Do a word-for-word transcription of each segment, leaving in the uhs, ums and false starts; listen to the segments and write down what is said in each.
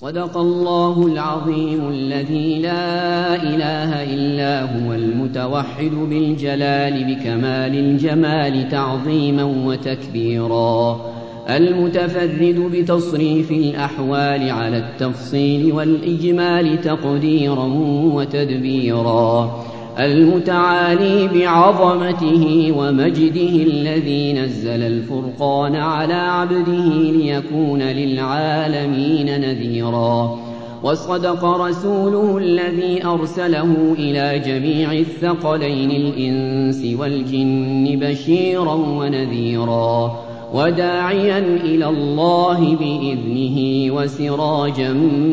صدق الله العظيم الذي لا إله إلا هو المتوحد بالجلال بكمال الجمال تعظيما وتكبيرا، المتفرد بتصريف الأحوال على التفصيل والإجمال تقديرا وتدبيرا، المتعالي بعظمته ومجده الذي نزل الفرقان على عبده ليكون للعالمين نذيرا، وصدق رسوله الذي أرسله إلى جميع الثقلين الإنس والجن بشيرا ونذيرا، وداعيا إلى الله بإذنه وسراجا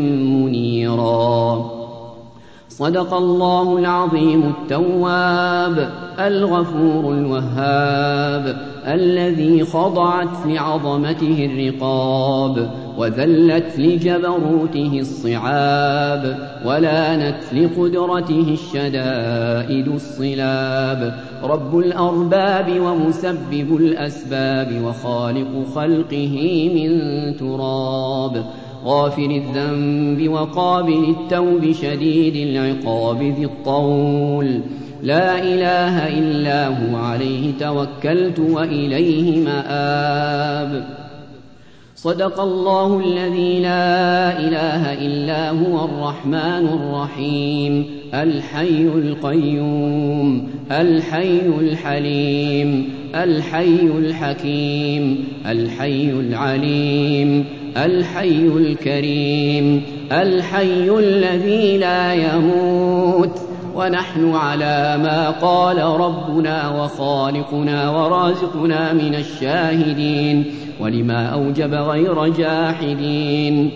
منيرا. صدق الله العظيم التواب الغفور الوهاب الذي خضعت لعظمته الرقاب وذلت لجبروته الصعاب ولانت لقدرته الشدائد الصلاب، رب الأرباب ومسبب الأسباب وخالق خلقه من تراب، غافر الذنب وقابل التوب شديد العقاب ذي الطول، لا إله إلا هو عليه توكلت وإليه مآب. صدق الله الذي لا إله إلا هو الرحمن الرحيم الحي القيوم الحي الحليم الحي الحكيم الحي العليم الحي الكريم الحي الذي لا يموت، ونحن على ما قال ربنا وخالقنا ورازقنا من الشاهدين ولما أوجب غير جاحدين.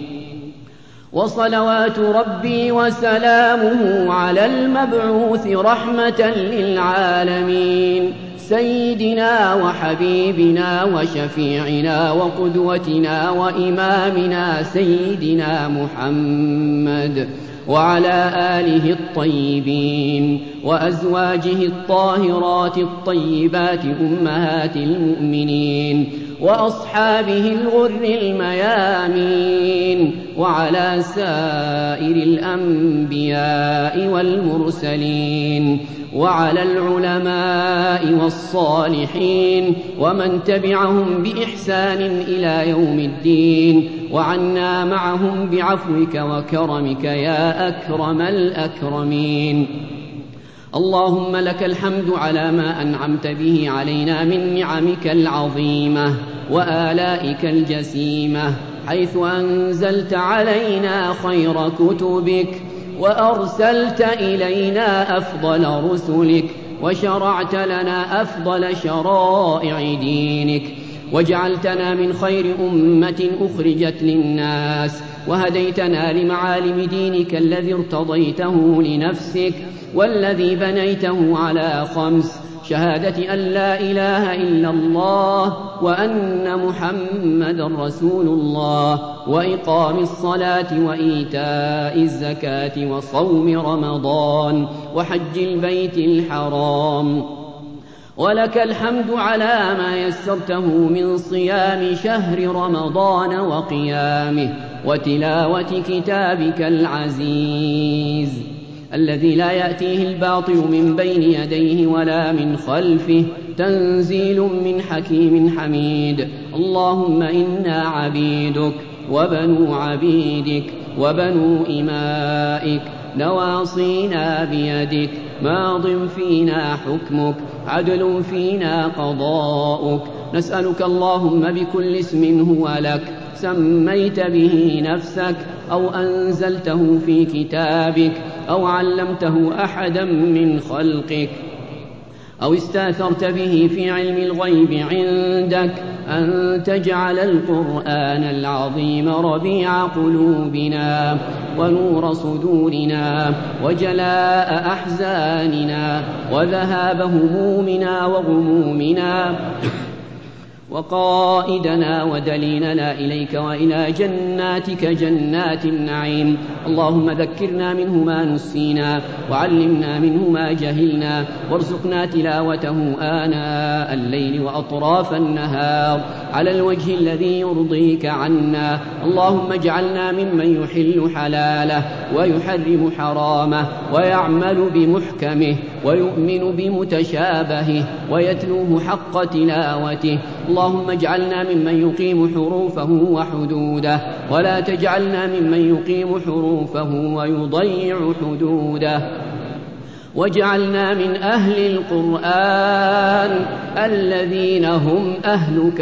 وصلوات ربي وسلامه على المبعوث رحمة للعالمين سيدنا وحبيبنا وشفيعنا وقدوتنا وإمامنا سيدنا محمد، وعلى آله الطيبين وأزواجه الطاهرات الطيبات أمهات المؤمنين وأصحابه الغر الميامين، وعلى سائر الأنبياء والمرسلين، وعلى العلماء والصالحين ومن تبعهم بإحسان إلى يوم الدين، وعنا معهم بعفوك وكرمك يا أكرم الأكرمين. اللهم لك الحمد على ما أنعمت به علينا من نعمك العظيمة وآلائك الجسيمة، حيث أنزلت علينا خير كتبك وأرسلت إلينا أفضل رسلك وشرعت لنا أفضل شرائع دينك، وجعلتنا من خير أمة أخرجت للناس، وهديتنا لمعالم دينك الذي ارتضيته لنفسك والذي بنيته على خمس: شهادة أن لا إله إلا الله وأن محمدا رسول الله، وإقام الصلاة وإيتاء الزكاة وصوم رمضان وحج البيت الحرام. ولك الحمد على ما يسرته من صيام شهر رمضان وقيامه وتلاوة كتابك العزيز الذي لا يأتيه الباطل من بين يديه ولا من خلفه، تنزيل من حكيم حميد. اللهم إنا عبيدك وبنو عبيدك وبنو إمائك، نواصينا بيدك، ماض فينا حكمك، عدل فينا قضاؤك، نسألك اللهم بكل اسم هو لك سميت به نفسك أو أنزلته في كتابك أو علمته أحدا من خلقك أو استأثرت به في علم الغيب عندك، أن تجعل القرآن العظيم ربيع قلوبنا ونور صدورنا وجلاء أحزاننا وذهاب همومنا وغمومنا وقائدنا ودليلنا إليك وإلى جناتك جنات النعيم. اللهم ذكرنا منه ما نسينا وعلمنا منه ما جهلنا وارزقنا تلاوته آناء الليل وأطراف النهار على الوجه الذي يرضيك عنا. اللهم اجعلنا ممن يحل حلاله ويحرم حرامه ويعمل بمحكمه ويؤمن بمتشابهه ويتلوه حق تلاوته. اللهم اجعلنا ممن يقيم حروفه وحدوده ولا تجعلنا ممن يقيم حروفه ويضيع حدوده. واجعلنا من أهل القرآن الذين هم أهلك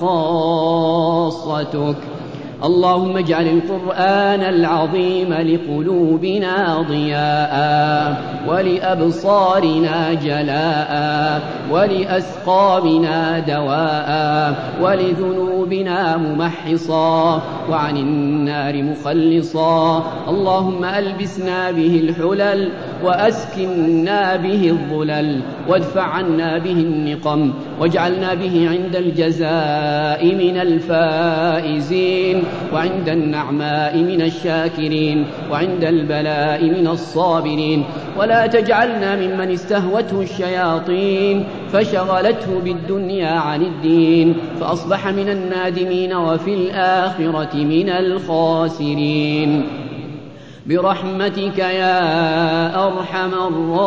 وخاصتك. اللهم اجعل القرآن العظيم لقلوبنا ضياء ولأبصارنا جلاء ولأسقامنا دواء ولذنوبنا ممحصا وعن النار مخلصا. اللهم ألبسنا به الحلل وأسكننا به الظلل وادفع عنا به النقم واجعلنا به عند الجزاء من الفائزين وعند النعماء من الشاكرين وعند البلاء من الصابرين. ولا تجعلنا ممن استهوته الشياطين فشغلته بالدنيا عن الدين فأصبح من النادمين وفي الآخرة من الخاسرين برحمتك يا أرحم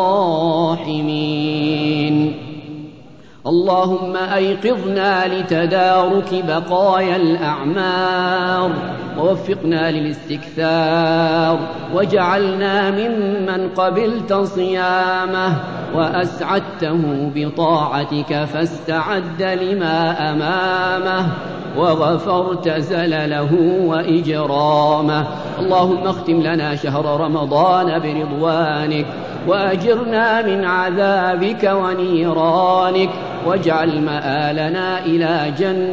الراحمين. اللهم أيقظنا لتدارك بقايا الأعمار ووفقنا للاستكثار واجعلنا ممن قبلت صيامه وأسعدته بطاعتك فاستعد لما أمامه وغفرت زلله وإجرامه. اللهم اختم لنا شهر رمضان برضوانك وأجرنا من عذابك ونيرانك واجعل مآلنا إلى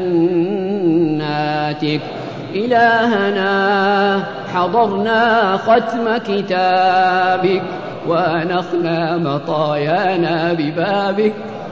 جناتك. إلهنا حضرنا ختم كتابك وأنخنا مطايانا ببابك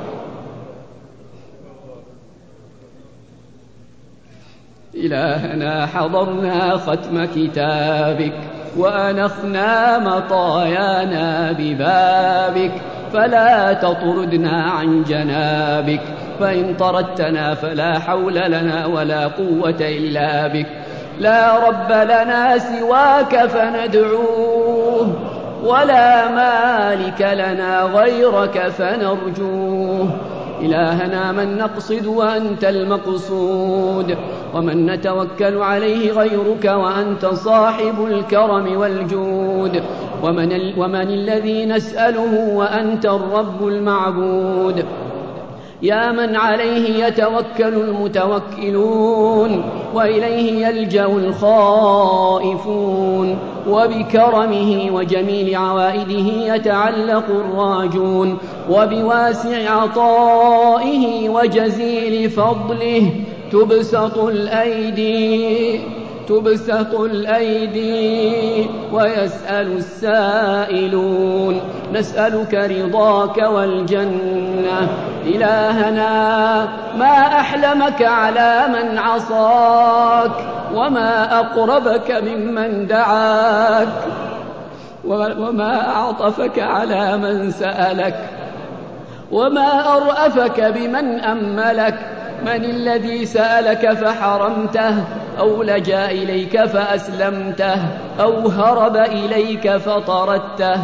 إلهنا حضرنا ختم كتابك وأنخنا مطايانا ببابك فلا تطردنا عن جنابك فإن طردتنا فلا حول لنا ولا قوة إلا بك. لا رب لنا سواك فندعوه ولا مالك لنا غيرك فنرجوه. إلهنا من نقصد وأنت المقصود ومن نتوكل عليه غيرك وأنت صاحب الكرم والجود ومن, ومن الذي نسأله وأنت الرب المعبود. يا من عليه يتوكل المتوكلون وإليه يلجأ الخائفون وبكرمه وجميل عوائده يتعلق الراجون وبواسع عطائه وجزيل فضله تبسط الأيدي تبسط الأيدي ويسأل السائلون. نسألك رضاك والجنة. إلهنا ما أحلمك على من عصاك وما أقربك ممن دعاك وما أعطفك على من سألك وما أرأفك بمن أملك. من الذي سألك فحرمته أو لجأ إليك فأسلمته أو هرب إليك فطردته؟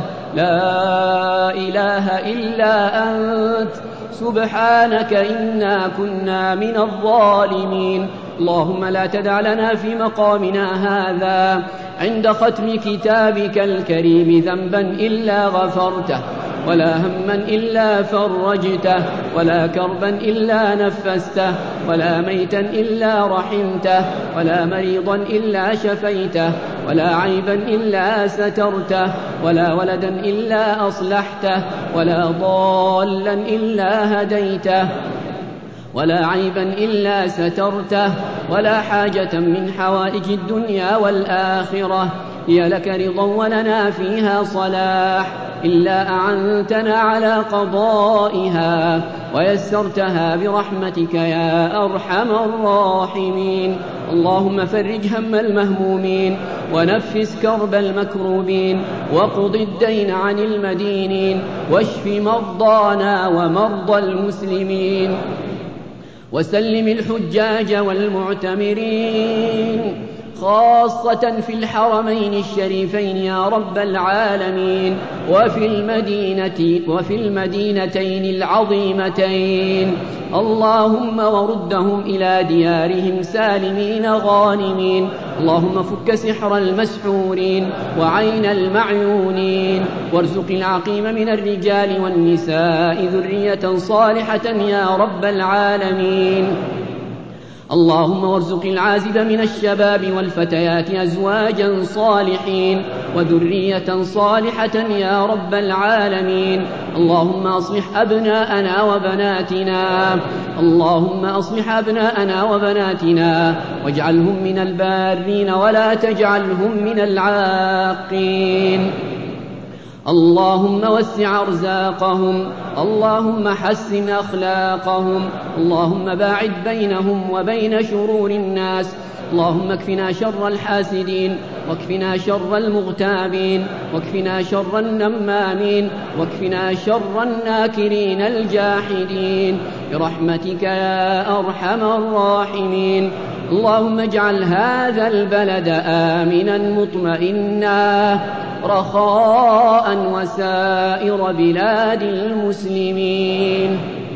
لا إله إلا أنت سبحانك إنا كنا من الظالمين. اللهم لا تدع لنا في مقامنا هذا عند ختم كتابك الكريم ذنبا إلا غفرته ولا هما إلا فرجته ولا كربا إلا نفسته ولا ميتا إلا رحمته ولا مريضا إلا شفيته ولا عيبا إلا سترته ولا ولدا إلا أصلحته ولا ضالا إلا هديته ولا عيبا إلا سترته ولا حاجة من حوائج الدنيا والآخرة هي لك رضا ولنا فيها صلاح إلا أعنتنا على قضائها ويسرتها برحمتك يا أرحم الراحمين. اللهم فرج هم المهمومين ونفس كرب المكروبين وقض الدين عن المدينين واشف مرضانا ومرضى المسلمين وسلم الحجاج والمعتمرين خاصة في الحرمين الشريفين يا رب العالمين وفي المدينة وفي المدينتين العظيمتين. اللهم وردهم إلى ديارهم سالمين غانمين. اللهم فك سحر المسحورين وعين المعيونين وارزق العقيم من الرجال والنساء ذرية صالحة يا رب العالمين. اللهم وارزق العازب من الشباب والفتيات أزواجا صالحين وذرية صالحة يا رب العالمين. اللهم أصلح أبناءنا وبناتنا اللهم أصلح أبناءنا وبناتنا واجعلهم من البارين ولا تجعلهم من العاقين. اللهم وسع أرزاقهم اللهم حسن أخلاقهم اللهم باعد بينهم وبين شرور الناس. اللهم اكفنا شر الحاسدين واكفنا شر المغتابين واكفنا شر النمامين واكفنا شر الناكرين الجاحدين برحمتك يا أرحم الراحمين. اللهم اجعل هذا البلد آمنا مطمئنا رخاء وسائر بلاد المسلمين.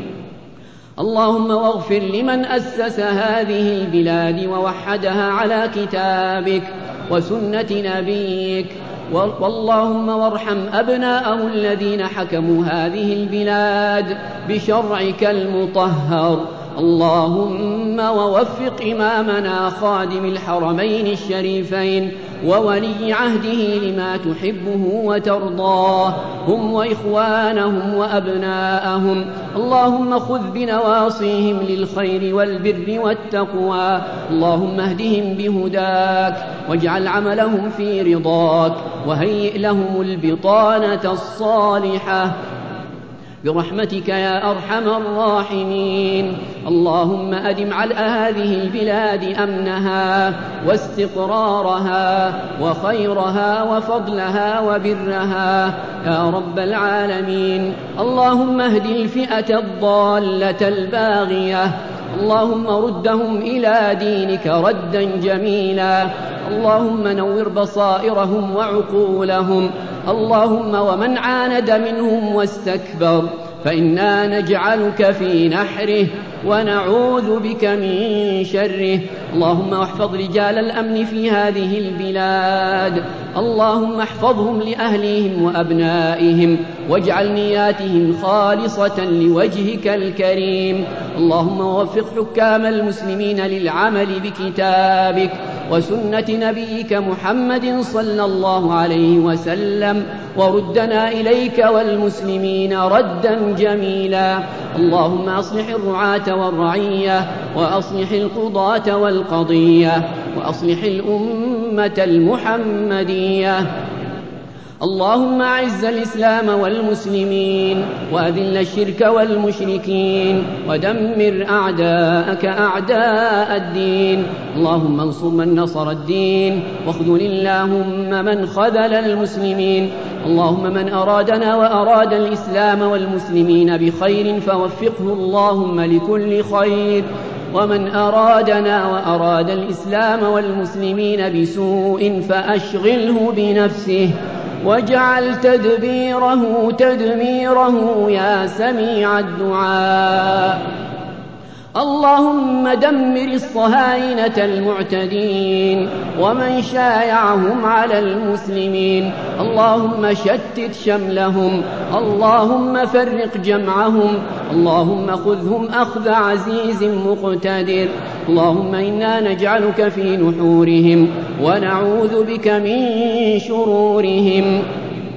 اللهم واغفر لمن أسس هذه البلاد ووحدها على كتابك وسنة نبيك. واللهم وارحم أبناءه الذين حكموا هذه البلاد بشرعك المطهر. اللهم ووفق إمامنا خادم الحرمين الشريفين وولي عهده لما تحبه وترضاه هم وإخوانهم وأبناءهم. اللهم خذ بنواصيهم للخير والبر والتقوى. اللهم اهدهم بهداك واجعل عملهم في رضاك وهيئ لهم البطانة الصالحة برحمتك يا أرحم الراحمين. اللهم أدم على هذه البلاد أمنها واستقرارها وخيرها وفضلها وبرها يا رب العالمين. اللهم اهد الفئة الضالة الباغية. اللهم ردهم إلى دينك ردا جميلا. اللهم نور بصائرهم وعقولهم. اللهم ومن عاند منهم واستكبر فإنا نجعلك في نحره ونعوذ بك من شره. اللهم احفظ رجال الأمن في هذه البلاد. اللهم احفظهم لأهلهم وأبنائهم واجعل نياتهم خالصة لوجهك الكريم. اللهم وفق حكام المسلمين للعمل بكتابك وسنة نبيك محمد صلى الله عليه وسلم وردنا إليك والمسلمين ردا جميلا. اللهم أصلح الرعاة والرعية وأصلح القضاة والقضية وأصلح الأمة المحمدية. اللهم أعز الإسلام والمسلمين وأذل الشرك والمشركين ودمر أعداءك أعداء الدين. اللهم انصر من نصر الدين واخذل اللهم من خذل المسلمين. اللهم من أرادنا وأراد الإسلام والمسلمين بخير فوفقه اللهم لكل خير ومن أرادنا وأراد الإسلام والمسلمين بسوء فأشغله بنفسه واجعل تدبيره تدميره يا سميع الدعاء. اللهم دمر الصهاينة المعتدين ومن شايعهم على المسلمين. اللهم شتت شملهم. اللهم فرق جمعهم. اللهم خذهم أخذ عزيز مقتدر. اللهم إنا نجعلك في نحورهم ونعوذ بك من شرورهم.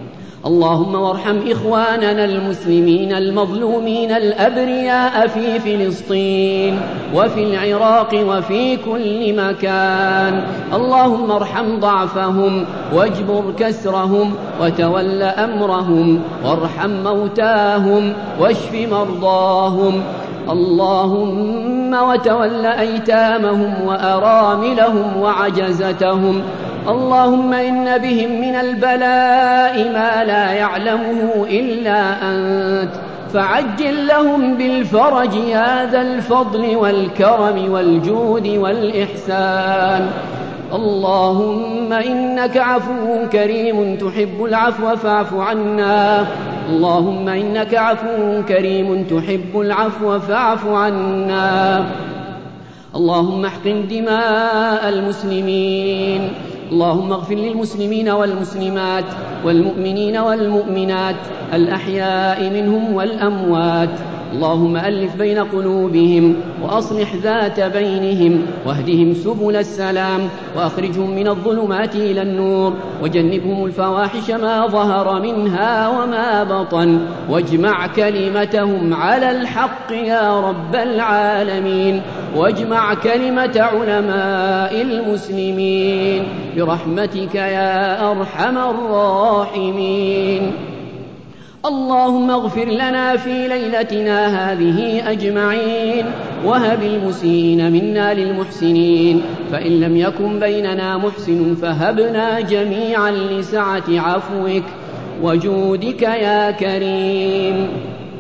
اللهم وارحم إخواننا المسلمين المظلومين الأبرياء في فلسطين وفي العراق وفي كل مكان. اللهم ارحم ضعفهم واجبر كسرهم وتول أمرهم وارحم موتاهم واشف مرضاهم. اللهم وتول أيتامهم وأراملهم وعجزتهم. اللهم إن بهم من البلاء ما لا يعلمه إلا أنت، فعجل لهم بالفرج يا ذا الفضل والكرم والجود والإحسان. اللهم إنك عفو كريم تحب العفو فاعف عنا. اللهم إنك عفو كريم تحب العفو فاعف عنا. اللهم احقن دماء المسلمين. اللهم اغفر للمسلمين والمسلمات والمؤمنين والمؤمنات الأحياء منهم والأموات. اللهم ألف بين قلوبهم وأصلح ذات بينهم واهدهم سبل السلام وأخرجهم من الظلمات إلى النور وجنبهم الفواحش ما ظهر منها وما بطن واجمع كلمتهم على الحق يا رب العالمين واجمع كلمة علماء المسلمين برحمتك يا أرحم الراحمين. اللهم اغفر لنا في ليلتنا هذه أجمعين وهب المسيئين منا للمحسنين، فإن لم يكن بيننا محسن فهبنا جميعا لسعة عفوك وجودك يا كريم.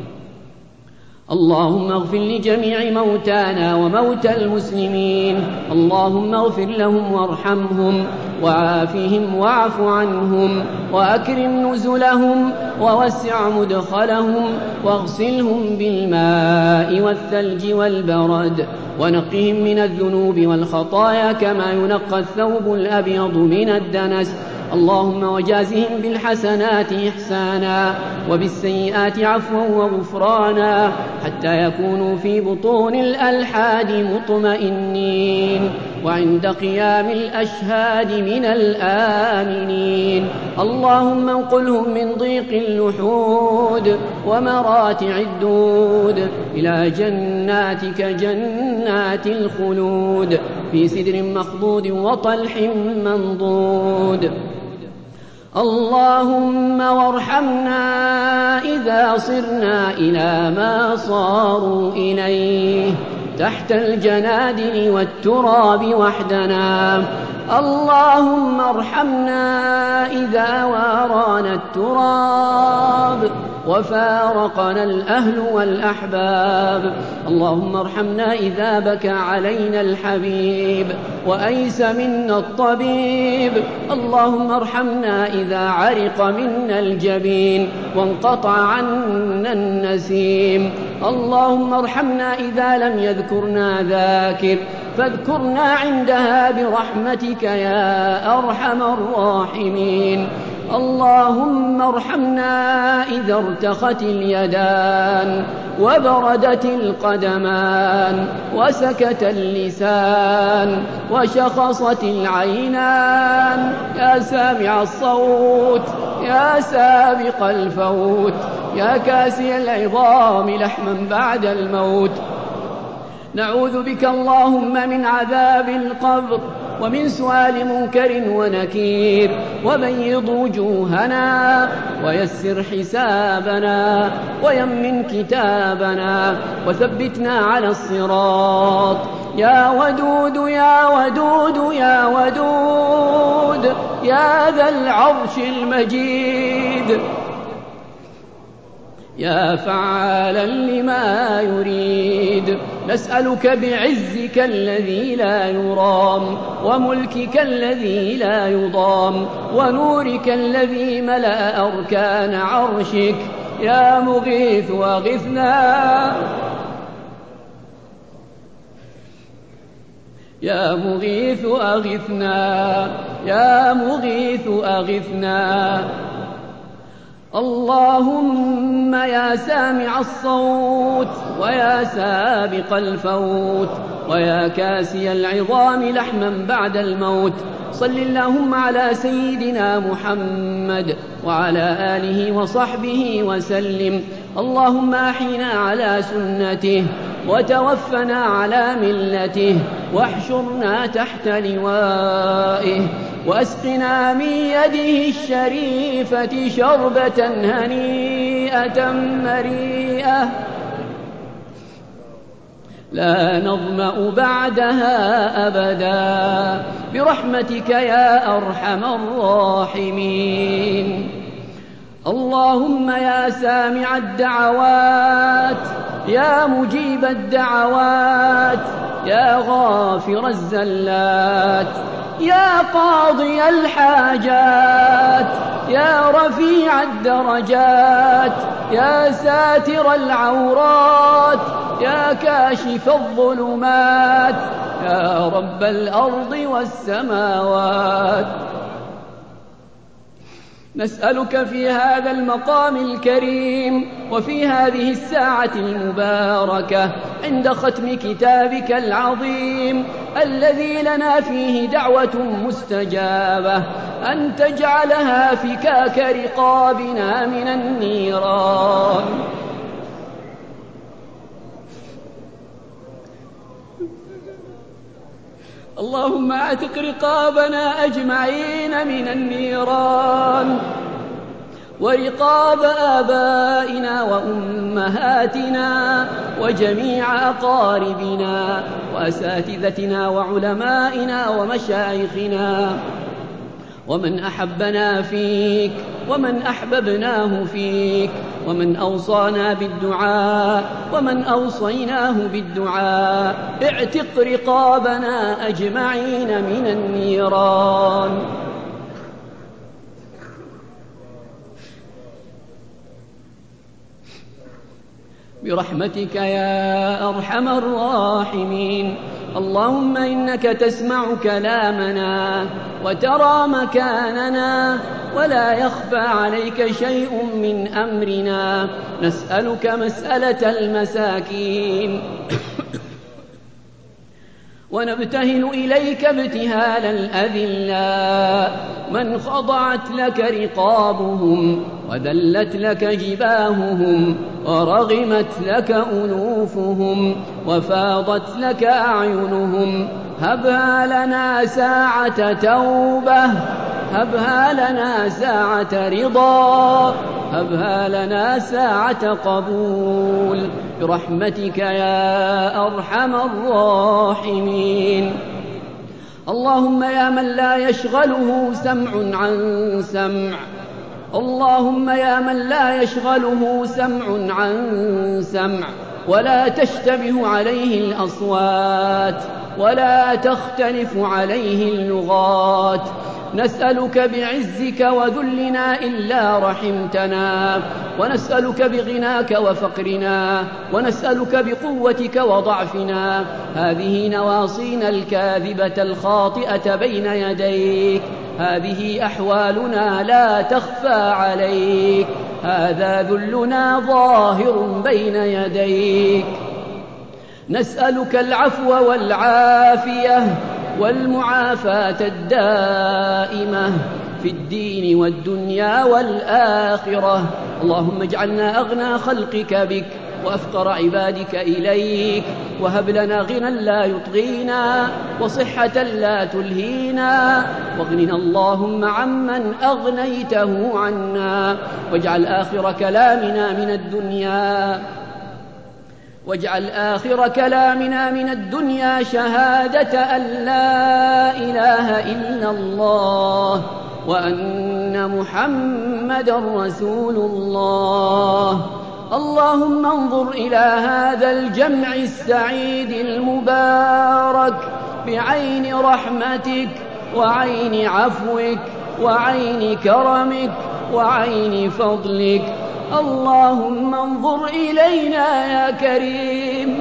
اللهم اغفر لجميع موتانا وموتى المسلمين. اللهم اغفر لهم وارحمهم وعافهم واعف عنهم وأكرم نزلهم ووسع مدخلهم واغسلهم بالماء والثلج والبرد ونقهم من الذنوب والخطايا كما ينقى الثوب الأبيض من الدنس. اللهم وجازهم بالحسنات إحسانا وبالسيئات عفوا وغفرانا حتى يكونوا في بطون الألحاد مطمئنين وعند قيام الأشهاد من الآمنين. اللهم انقلهم من ضيق اللحود ومراتع الدود إلى جناتك جنات الخلود في سدر مخضود وطلح منضود. اللهم وارحمنا إذا صرنا إلى ما صاروا إليه تحت الجنادل والتراب وحدنا. اللهم ارحمنا إذا وارانا التراب وفارقنا الأهل والأحباب. اللهم ارحمنا إذا بكى علينا الحبيب وأيس منا الطبيب. اللهم ارحمنا إذا عرق منا الجبين وانقطع عنا النسيم. اللهم ارحمنا إذا لم يذكرنا ذاكر فاذكرنا عندها برحمتك يا أرحم الراحمين. اللهم ارحمنا إذا ارتخت اليدان وبردت القدمان وسكت اللسان وشخصت العينان يا سامع الصوت يا سابق الفوت يا كاسي العظام لحما بعد الموت. نعوذ بك اللهم من عذاب القبر ومن سؤال منكر ونكير. وبيض وجوهنا ويسر حسابنا ويمن كتابنا وثبتنا على الصراط يا ودود يا ودود يا ودود يا ذا العرش المجيد يا فعالا لما يريد. نسألك بعزك الذي لا يرام وملكك الذي لا يضام ونورك الذي ملأ أركان عرشك يا مغيث أغثنا يا مغيث أغثنا يا مغيث أغثنا. اللهم يا سامع الصوت ويا سابق الفوت ويا كاسي العظام لحما بعد الموت، صل اللهم على سيدنا محمد وعلى آله وصحبه وسلم. اللهم أحينا على سنته وتوفنا على ملته واحشرنا تحت لوائه واسقنا من يده الشريفة شربة هنيئة مريئة لا نظمأ بعدها أبدا برحمتك يا أرحم الراحمين. اللهم يا سامع الدعوات يا مجيب الدعوات يا غافر الزلات يا قاضي الحاجات يا رفيع الدرجات يا ساتر العورات يا كاشف الظلمات يا رب الأرض والسماوات، نسألك في هذا المقام الكريم وفي هذه الساعة المباركة عند ختم كتابك العظيم الذي لنا فيه دعوة مستجابة أن تجعلها فكاك رقابنا من النيران. اللهم اعتق رقابنا أجمعين من النيران ورقاب آبائنا وأمهاتنا وجميع أقاربنا وأساتذتنا وعلمائنا ومشايخنا ومن أحبنا فيك ومن أحببناه فيك ومن أوصانا بالدعاء ومن أوصيناه بالدعاء، اعتق رقابنا أجمعين من النيران. برحمتك يا أرحم الراحمين. اللهم إنك تسمع كلامنا وترى مكاننا ولا يخفى عليك شيء من أمرنا، نسألك مسألة المساكين ونبتهل إليك ابتهال الأذلاء من خضعت لك رقابهم وذلت لك جباههم ورغمت لك أنوفهم وفاضت لك أعينهم، هبها لنا ساعة توبة، هبها لنا ساعة رضا، هبها لنا ساعة قبول برحمتك يا أرحم الراحمين. اللهم يا من لا يشغله سمع عن سمع، اللهم يا من لا يشغله سمع عن سمع ولا تشتبه عليه الأصوات ولا تختلف عليه اللغات، نسألك بعزك وذلنا إلا رحمتنا، ونسألك بغناك وفقرنا، ونسألك بقوتك وضعفنا، هذه نواصينا الكاذبة الخاطئة بين يديك، هذه أحوالنا لا تخفى عليك، هذا ذلنا ظاهر بين يديك، نسألك العفو والعافية والمعافاة الدائمة في الدين والدنيا والآخرة. اللهم اجعلنا أغنى خلقك بك وأفقر عبادك إليك، وهب لنا غنى لا يطغينا وصحة لا تلهينا، واغننا اللهم عمن أغنيته عنا، واجعل آخر كلامنا من الدنيا واجعل آخر كلامنا من الدنيا شهادة أن لا إله إلا الله وأن محمدا رسول الله. اللهم انظر إلى هذا الجمع السعيد المبارك بعين رحمتك وعين عفوك وعين كرمك وعين فضلك. اللهم انظر إلينا يا كريم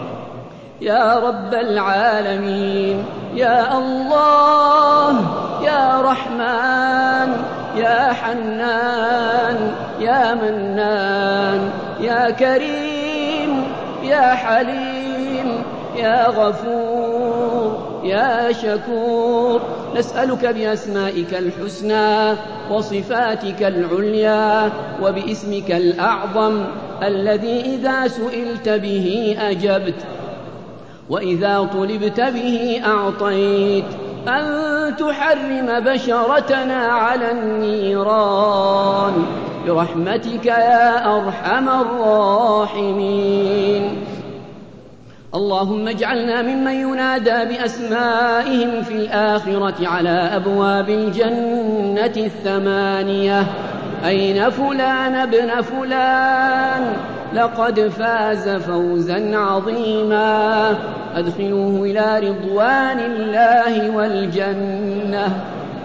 يا رب العالمين، يا الله يا رحمن يا حنان يا منان يا كريم يا حليم يا غفور يا شكور. نسألك بأسمائك الحسنى وصفاتك العليا وباسمك الأعظم الذي إذا سئلت به أجبت وإذا طلبت به أعطيت أن تحرم بشرتنا على النيران برحمتك يا أرحم الراحمين. اللهم اجعلنا ممن ينادى بأسمائهم في الآخرة على أبواب الجنة الثمانية: أين فلان ابن فلان لقد فاز فوزا عظيما، أدخلوه إلى رضوان الله والجنة.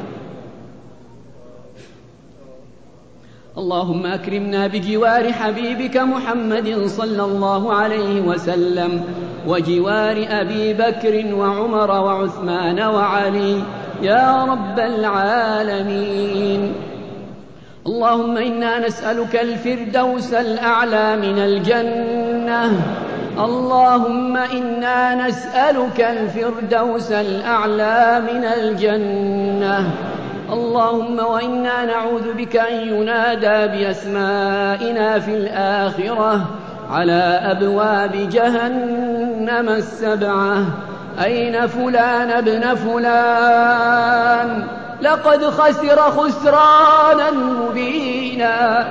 اللهم أكرمنا بجوار حبيبك محمد صلى الله عليه وسلم وجوار أبي بكر وعمر وعثمان وعلي يا رب العالمين. اللهم إنا نسألك الفردوس الأعلى من الجنة. اللهم إنا نسألك الفردوس الأعلى من الجنة. اللهم وإنا نعوذ بك أن ينادى بأسمائنا في الآخرة على أبواب جهنم السبعة: أين فلان ابن فلان لقد خسر خسرانا مبينا،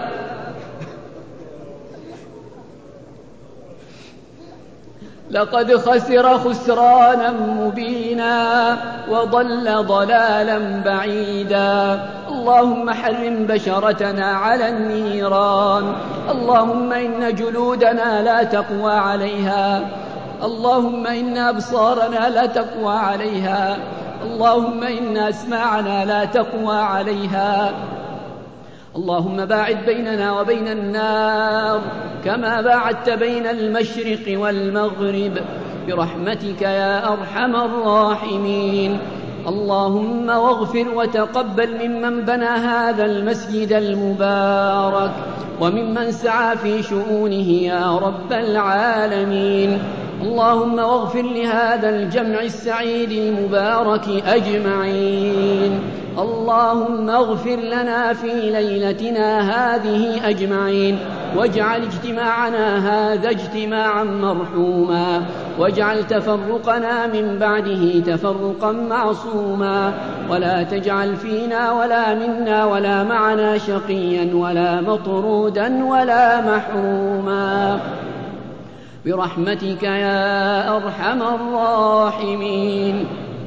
لقد خسر خسرانا مبينا وضل ضلالا بعيدا. اللهم حرم بشرتنا على النيران. اللهم إن جلودنا لا تقوى عليها. اللهم إن أبصارنا لا تقوى عليها. اللهم إن أسماعنا لا تقوى عليها. اللهم باعد بيننا وبين النار كما باعدت بين المشرق والمغرب برحمتك يا أرحم الراحمين. اللهم واغفر وتقبل ممن بنى هذا المسجد المبارك وممن سعى في شؤونه يا رب العالمين. اللهم واغفر لهذا الجمع السعيد المبارك أجمعين. اللهم اغفر لنا في ليلتنا هذه أجمعين، واجعل اجتماعنا هذا اجتماعا مرحوما، واجعل تفرقنا من بعده تفرقا معصوما، ولا تجعل فينا ولا منا ولا معنا شقيا ولا مطرودا ولا محروما برحمتك يا أرحم الراحمين.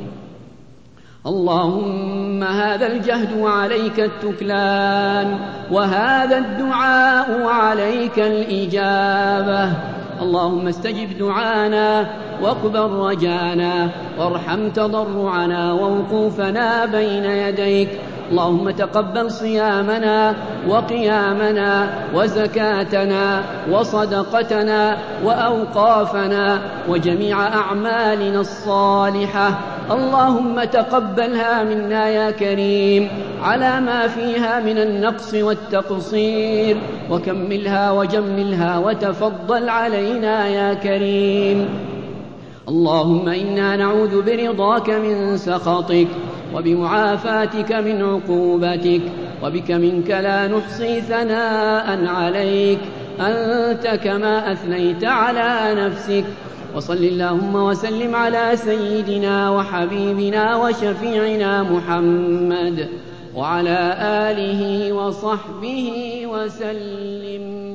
اللهم هذا الجهد وعليك التكلان، وهذا الدعاء وعليك الإجابة. اللهم استجب دعانا واقبل رجانا وارحم تضرعنا ووقوفنا بين يديك. اللهم تقبل صيامنا وقيامنا وزكاتنا وصدقتنا وأوقافنا وجميع أعمالنا الصالحة. اللهم تقبلها منا يا كريم على ما فيها من النقص والتقصير، وكملها وجملها وتفضل علينا يا كريم. اللهم إنا نعوذ برضاك من سخطك وبمعافاتك من عقوبتك، وبك منك لا نحصي ثناء عليك، أنت كما أثنيت على نفسك. وصل اللهم وسلم على سيدنا وحبيبنا وشفيعنا محمد وعلى آله وصحبه وسلم.